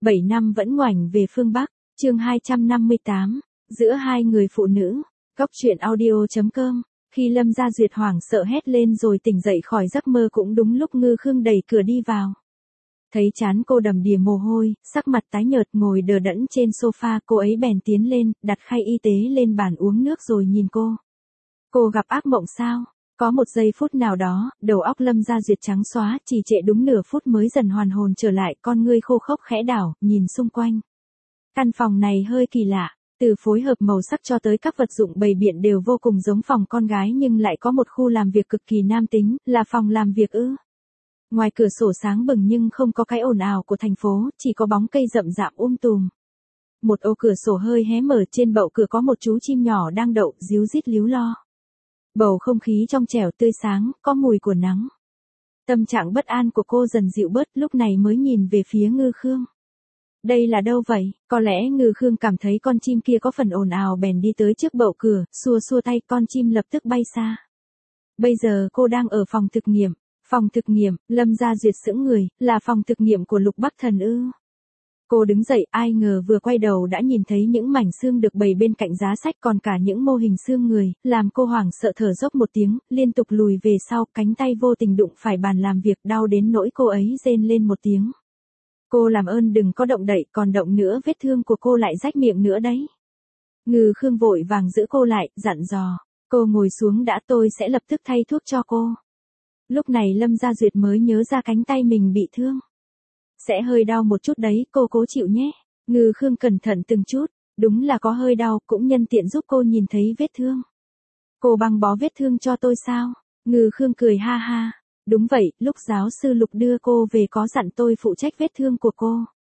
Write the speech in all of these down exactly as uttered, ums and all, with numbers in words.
bảy năm vẫn ngoảnh về phương Bắc, chương hai trăm năm mươi tám, giữa hai người phụ nữ, góc truyện audio chấm com. Khi Lâm Gia Duyệt hoảng sợ hét lên rồi tỉnh dậy khỏi giấc mơ cũng đúng lúc Ngư Khương đẩy cửa đi vào. Thấy trán cô đầm đìa mồ hôi, sắc mặt tái nhợt ngồi đờ đẫn trên sofa, cô ấy bèn tiến lên, đặt khay y tế lên bàn uống nước rồi nhìn cô. Cô gặp ác mộng sao? Có một giây phút nào đó, đầu óc Lâm Gia Duyệt trắng xóa, trì trệ đúng nửa phút mới dần hoàn hồn trở lại, con ngươi khô khốc khẽ đảo, nhìn xung quanh. Căn phòng này hơi kỳ lạ, từ phối hợp màu sắc cho tới các vật dụng bày biện đều vô cùng giống phòng con gái nhưng lại có một khu làm việc cực kỳ nam tính, là phòng làm việc ư. Ngoài cửa sổ sáng bừng nhưng không có cái ồn ào của thành phố, chỉ có bóng cây rậm rạp um tùm. Một ô cửa sổ hơi hé mở, trên bậu cửa có một chú chim nhỏ đang đậu, ríu rít líu lo. Bầu không khí trong trẻo tươi sáng, có mùi của nắng. Tâm trạng bất an của cô dần dịu bớt, lúc này mới nhìn về phía Ngư Khương. Đây là đâu vậy? Có lẽ Ngư Khương cảm thấy con chim kia có phần ồn ào bèn đi tới trước bậu cửa, xua xua tay, con chim lập tức bay xa. Bây giờ cô đang ở phòng thực nghiệm. Phòng thực nghiệm, Lâm Gia Duyệt sững người, là phòng thực nghiệm của Lục Bắc Thần ư? Cô đứng dậy, ai ngờ vừa quay đầu đã nhìn thấy những mảnh xương được bày bên cạnh giá sách, còn cả những mô hình xương người, làm cô hoảng sợ thở dốc một tiếng, liên tục lùi về sau, cánh tay vô tình đụng phải bàn làm việc, đau đến nỗi cô ấy rên lên một tiếng. Cô làm ơn đừng có động đậy, còn động nữa vết thương của cô lại rách miệng nữa đấy. Ngư Khương vội vàng giữ cô lại, dặn dò, cô ngồi xuống đã, tôi sẽ lập tức thay thuốc cho cô. Lúc này Lâm Gia Duyệt mới nhớ ra cánh tay mình bị thương. Sẽ hơi đau một chút đấy, cô cố chịu nhé. Ngư Khương cẩn thận từng chút, đúng là có hơi đau, cũng nhân tiện giúp cô nhìn thấy vết thương. Cô băng bó vết thương cho tôi sao? Ngư Khương cười ha ha. Đúng vậy, lúc giáo sư Lục đưa cô về có dặn tôi phụ trách vết thương của cô.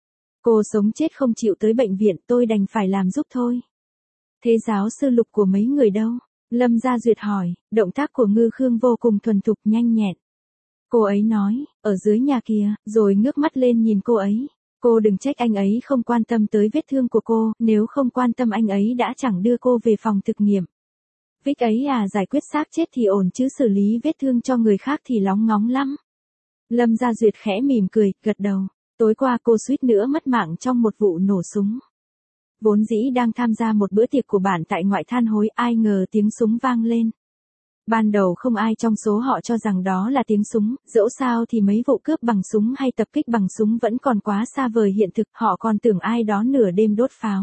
Cô sống chết không chịu tới bệnh viện, tôi đành phải làm giúp thôi. Thế giáo sư Lục của mấy người đâu? Lâm Gia Duyệt hỏi, động tác của Ngư Khương vô cùng thuần thục nhanh nhẹn. Cô ấy nói, ở dưới nhà kia, rồi ngước mắt lên nhìn cô ấy. Cô đừng trách anh ấy không quan tâm tới vết thương của cô, nếu không quan tâm anh ấy đã chẳng đưa cô về phòng thực nghiệm. Vích ấy à, giải quyết xác chết thì ổn chứ xử lý vết thương cho người khác thì lóng ngóng lắm. Lâm Gia Duyệt khẽ mỉm cười, gật đầu. Tối qua cô suýt nữa mất mạng trong một vụ nổ súng. Vốn dĩ đang tham gia một bữa tiệc của bạn tại ngoại than hối, ai ngờ tiếng súng vang lên. Ban đầu không ai trong số họ cho rằng đó là tiếng súng, dẫu sao thì mấy vụ cướp bằng súng hay tập kích bằng súng vẫn còn quá xa vời hiện thực, họ còn tưởng ai đó nửa đêm đốt pháo.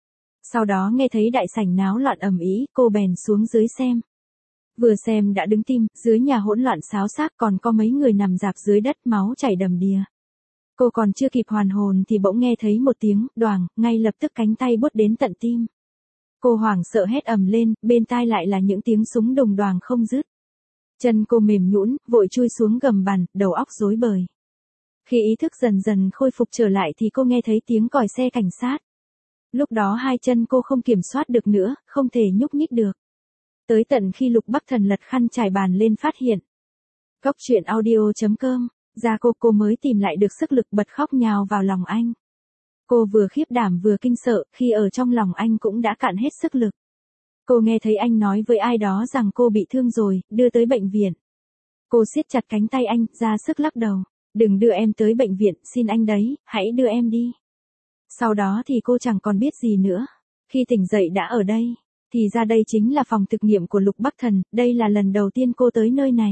Sau đó nghe thấy đại sảnh náo loạn ầm ĩ, cô bèn xuống dưới xem. Vừa xem đã đứng tim, dưới nhà hỗn loạn xáo xác, còn có mấy người nằm rạp dưới đất máu chảy đầm đìa. Cô còn chưa kịp hoàn hồn thì bỗng nghe thấy một tiếng đoàng, ngay lập tức cánh tay buốt đến tận tim. Cô hoảng sợ hét ầm lên, bên tai lại là những tiếng súng đùng đoàng không dứt. Chân cô mềm nhũn, vội chui xuống gầm bàn, đầu óc rối bời. Khi ý thức dần dần khôi phục trở lại thì cô nghe thấy tiếng còi xe cảnh sát. Lúc đó hai chân cô không kiểm soát được nữa, không thể nhúc nhích được. Tới tận khi Lục Bắc Thần lật khăn trải bàn lên phát hiện. Góc truyện audio chấm com, ra cô cô mới tìm lại được sức lực, bật khóc nhào vào lòng anh. Cô vừa khiếp đảm vừa kinh sợ, khi ở trong lòng anh cũng đã cạn hết sức lực. Cô nghe thấy anh nói với ai đó rằng cô bị thương rồi, đưa tới bệnh viện. Cô siết chặt cánh tay anh, ra sức lắc đầu. Đừng đưa em tới bệnh viện, xin anh đấy, hãy đưa em đi. Sau đó thì cô chẳng còn biết gì nữa. Khi tỉnh dậy đã ở đây, thì ra đây chính là phòng thực nghiệm của Lục Bắc Thần, đây là lần đầu tiên cô tới nơi này.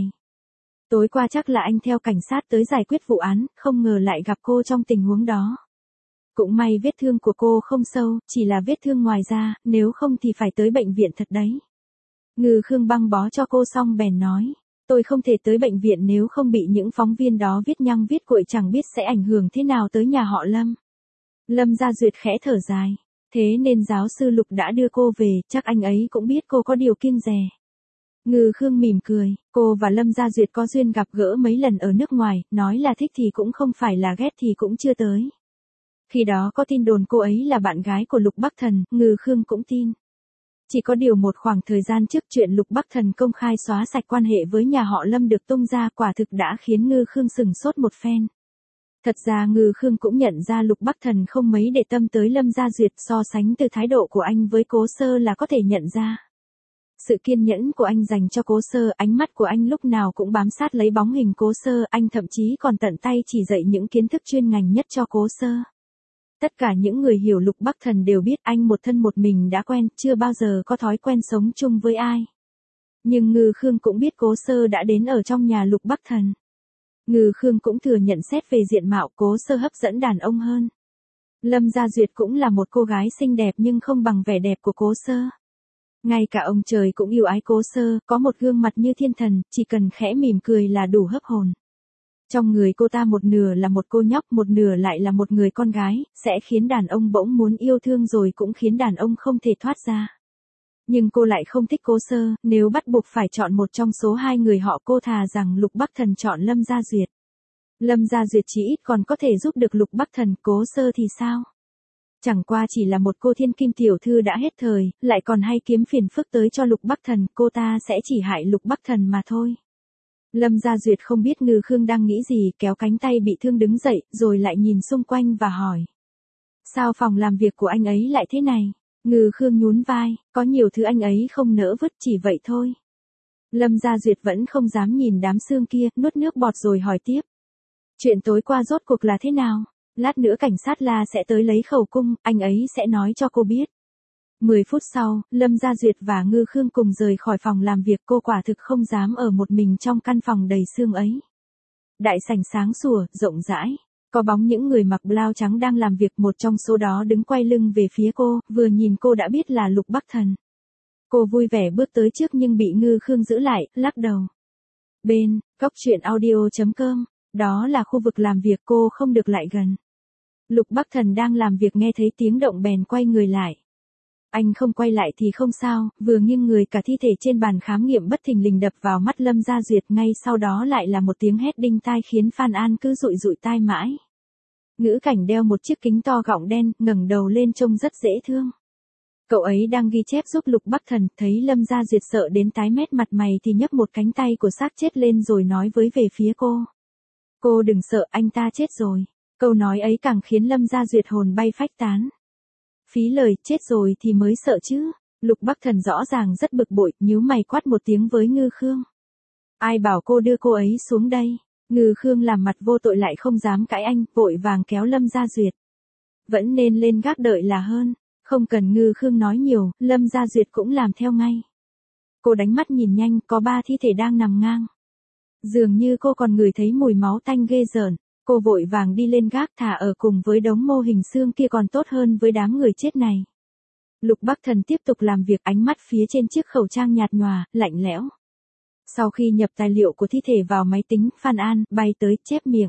Tối qua chắc là anh theo cảnh sát tới giải quyết vụ án, không ngờ lại gặp cô trong tình huống đó. Cũng may vết thương của cô không sâu, chỉ là vết thương ngoài da, nếu không thì phải tới bệnh viện thật đấy. Ngư Khương băng bó cho cô xong bèn nói, tôi không thể tới bệnh viện nếu không bị những phóng viên đó viết nhăng viết cuội, chẳng biết sẽ ảnh hưởng thế nào tới nhà họ Lâm. Lâm Gia Duyệt khẽ thở dài, thế nên giáo sư Lục đã đưa cô về, chắc anh ấy cũng biết cô có điều kiêng dè. Ngư Khương mỉm cười, cô và Lâm Gia Duyệt có duyên gặp gỡ mấy lần ở nước ngoài, nói là thích thì cũng không phải là ghét thì cũng chưa tới. Khi đó có tin đồn cô ấy là bạn gái của Lục Bắc Thần, Ngư Khương cũng tin. Chỉ có điều một khoảng thời gian trước chuyện Lục Bắc Thần công khai xóa sạch quan hệ với nhà họ Lâm được tung ra, quả thực đã khiến Ngư Khương sừng sốt một phen. Thật ra Ngư Khương cũng nhận ra Lục Bắc Thần không mấy để tâm tới Lâm Gia Duyệt, so sánh từ thái độ của anh với Cố Sơ là có thể nhận ra. Sự kiên nhẫn của anh dành cho Cố Sơ, ánh mắt của anh lúc nào cũng bám sát lấy bóng hình Cố Sơ, anh thậm chí còn tận tay chỉ dạy những kiến thức chuyên ngành nhất cho Cố Sơ. Tất cả những người hiểu Lục Bắc Thần đều biết anh một thân một mình đã quen, chưa bao giờ có thói quen sống chung với ai. Nhưng Ngư Khương cũng biết Cố Sơ đã đến ở trong nhà Lục Bắc Thần. Ngư Khương cũng thừa nhận xét về diện mạo Cố Sơ hấp dẫn đàn ông hơn. Lâm Gia Duyệt cũng là một cô gái xinh đẹp nhưng không bằng vẻ đẹp của Cố Sơ. Ngay cả ông trời cũng yêu ái Cố Sơ, có một gương mặt như thiên thần, chỉ cần khẽ mỉm cười là đủ hấp hồn. Trong người cô ta một nửa là một cô nhóc, một nửa lại là một người con gái, sẽ khiến đàn ông bỗng muốn yêu thương rồi cũng khiến đàn ông không thể thoát ra. Nhưng cô lại không thích Cố Sơ, nếu bắt buộc phải chọn một trong số hai người họ cô thà rằng Lục Bắc Thần chọn Lâm Gia Duyệt. Lâm Gia Duyệt chỉ ít còn có thể giúp được Lục Bắc Thần, Cố Sơ thì sao? Chẳng qua chỉ là một cô thiên kim tiểu thư đã hết thời, lại còn hay kiếm phiền phức tới cho Lục Bắc Thần, cô ta sẽ chỉ hại Lục Bắc Thần mà thôi. Lâm Gia Duyệt không biết Ngư Khương đang nghĩ gì, kéo cánh tay bị thương đứng dậy, rồi lại nhìn xung quanh và hỏi. Sao phòng làm việc của anh ấy lại thế này? Ngư Khương nhún vai, có nhiều thứ anh ấy không nỡ vứt, chỉ vậy thôi. Lâm Gia Duyệt vẫn không dám nhìn đám xương kia, nuốt nước bọt rồi hỏi tiếp. Chuyện tối qua rốt cuộc là thế nào? Lát nữa cảnh sát La sẽ tới lấy khẩu cung, anh ấy sẽ nói cho cô biết. Mười phút sau, Lâm Gia Duyệt và Ngư Khương cùng rời khỏi phòng làm việc, cô quả thực không dám ở một mình trong căn phòng đầy sương ấy. Đại sảnh sáng sủa, rộng rãi. Có bóng những người mặc blau trắng đang làm việc, một trong số đó đứng quay lưng về phía cô, vừa nhìn cô đã biết là Lục Bắc Thần. Cô vui vẻ bước tới trước nhưng bị Ngư Khương giữ lại, lắc đầu. Bên, góc truyện audio chấm com, đó là khu vực làm việc, cô không được lại gần. Lục Bắc Thần đang làm việc nghe thấy tiếng động bèn quay người lại. Anh không quay lại thì không sao, vừa nghiêng người cả thi thể trên bàn khám nghiệm bất thình lình đập vào mắt Lâm Gia Duyệt, ngay sau đó lại là một tiếng hét đinh tai khiến Phan An cứ dụi dụi tai mãi. Ngữ Cảnh đeo một chiếc kính to gọng đen, ngẩng đầu lên trông rất dễ thương. Cậu ấy đang ghi chép giúp Lục Bắc Thần, thấy Lâm Gia Duyệt sợ đến tái mét mặt mày thì nhấc một cánh tay của xác chết lên rồi nói với về phía cô. Cô đừng sợ, anh ta chết rồi. Câu nói ấy càng khiến Lâm Gia Duyệt hồn bay phách tán. Phí lời, chết rồi thì mới sợ chứ. Lục Bắc Thần rõ ràng rất bực bội, nhíu mày quát một tiếng với Ngư Khương. Ai bảo cô đưa cô ấy xuống đây? Ngư Khương làm mặt vô tội lại không dám cãi anh, vội vàng kéo Lâm Gia Duyệt. Vẫn nên lên gác đợi là hơn. Không cần Ngư Khương nói nhiều, Lâm Gia Duyệt cũng làm theo ngay. Cô đánh mắt nhìn nhanh, có ba thi thể đang nằm ngang. Dường như cô còn ngửi thấy mùi máu tanh ghê rợn. Cô vội vàng đi lên gác, thả ở cùng với đống mô hình xương kia còn tốt hơn với đám người chết này. Lục Bắc Thần tiếp tục làm việc, ánh mắt phía trên chiếc khẩu trang nhạt nhòa, lạnh lẽo. Sau khi nhập tài liệu của thi thể vào máy tính, Phan An bay tới chép miệng.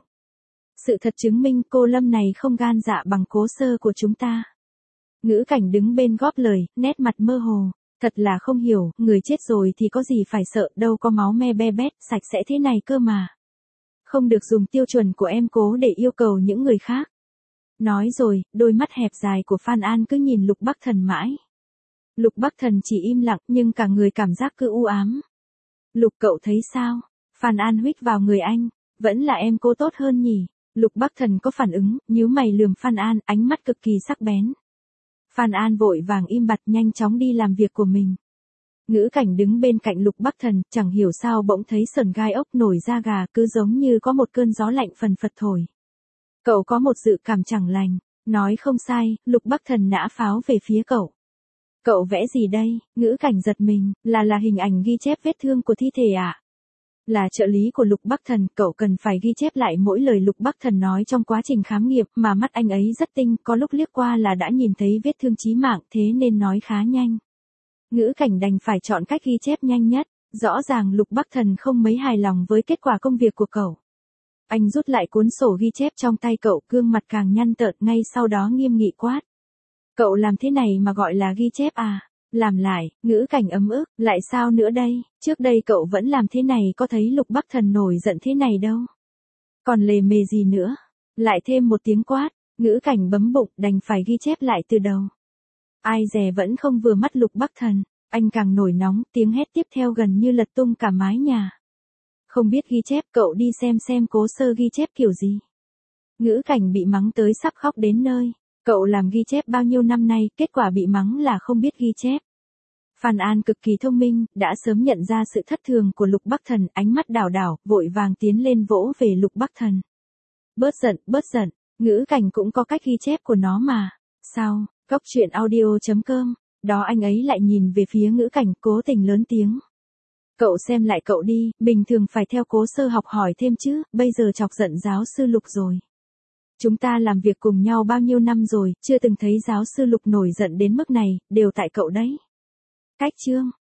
Sự thật chứng minh cô Lâm này không gan dạ bằng Cố Sơ của chúng ta. Ngữ Cảnh đứng bên góp lời, nét mặt mơ hồ. Thật là không hiểu, người chết rồi thì có gì phải sợ, đâu có máu me be bét, sạch sẽ thế này cơ mà. Không được dùng tiêu chuẩn của em Cố để yêu cầu những người khác. Nói rồi, đôi mắt hẹp dài của Phan An cứ nhìn Lục Bắc Thần mãi. Lục Bắc Thần chỉ im lặng nhưng cả người cảm giác cứ u ám. Lục cậu thấy sao? Phan An huých vào người anh. Vẫn là em Cố tốt hơn nhỉ? Lục Bắc Thần có phản ứng, nhíu mày lườm Phan An, ánh mắt cực kỳ sắc bén. Phan An vội vàng im bặt nhanh chóng đi làm việc của mình. Ngữ Cảnh đứng bên cạnh Lục Bắc Thần, chẳng hiểu sao bỗng thấy sờn gai ốc nổi da gà, cứ giống như có một cơn gió lạnh phần phật thổi. Cậu có một dự cảm chẳng lành. Nói không sai, Lục Bắc Thần nã pháo về phía cậu. Cậu vẽ gì đây? Ngữ Cảnh giật mình, là là hình ảnh ghi chép vết thương của thi thể à? Là trợ lý của Lục Bắc Thần, cậu cần phải ghi chép lại mỗi lời Lục Bắc Thần nói trong quá trình khám nghiệm, mà mắt anh ấy rất tinh, có lúc liếc qua là đã nhìn thấy vết thương chí mạng, thế nên nói khá nhanh. Ngữ Cảnh đành phải chọn cách ghi chép nhanh nhất, rõ ràng Lục Bắc Thần không mấy hài lòng với kết quả công việc của cậu. Anh rút lại cuốn sổ ghi chép trong tay cậu, gương mặt càng nhăn tợn, ngay sau đó nghiêm nghị quát. Cậu làm thế này mà gọi là ghi chép à? Làm lại, Ngữ Cảnh ấm ức, lại sao nữa đây, trước đây cậu vẫn làm thế này, có thấy Lục Bắc Thần nổi giận thế này đâu. Còn lề mề gì nữa? Lại thêm một tiếng quát, Ngữ Cảnh bấm bụng, đành phải ghi chép lại từ đầu. Ai dè vẫn không vừa mắt Lục Bắc Thần, anh càng nổi nóng, tiếng hét tiếp theo gần như lật tung cả mái nhà. Không biết ghi chép, cậu đi xem xem Cố Sơ ghi chép kiểu gì. Ngữ Cảnh bị mắng tới sắp khóc đến nơi. Cậu làm ghi chép bao nhiêu năm nay, kết quả bị mắng là không biết ghi chép. Phan An cực kỳ thông minh, đã sớm nhận ra sự thất thường của Lục Bắc Thần, ánh mắt đảo đảo, vội vàng tiến lên vỗ về Lục Bắc Thần. Bớt giận, bớt giận, Ngữ cảnh cũng có cách ghi chép của nó mà. Sao, Cốc truyện audio.com, đó anh ấy lại nhìn về phía ngữ cảnh cố tình lớn tiếng. Cậu xem lại cậu đi, bình thường phải theo Cố Sơ học hỏi thêm chứ, bây giờ chọc giận giáo sư Lục rồi. Chúng ta làm việc cùng nhau bao nhiêu năm rồi, chưa từng thấy giáo sư Lục nổi giận đến mức này, đều tại cậu đấy. Cách chương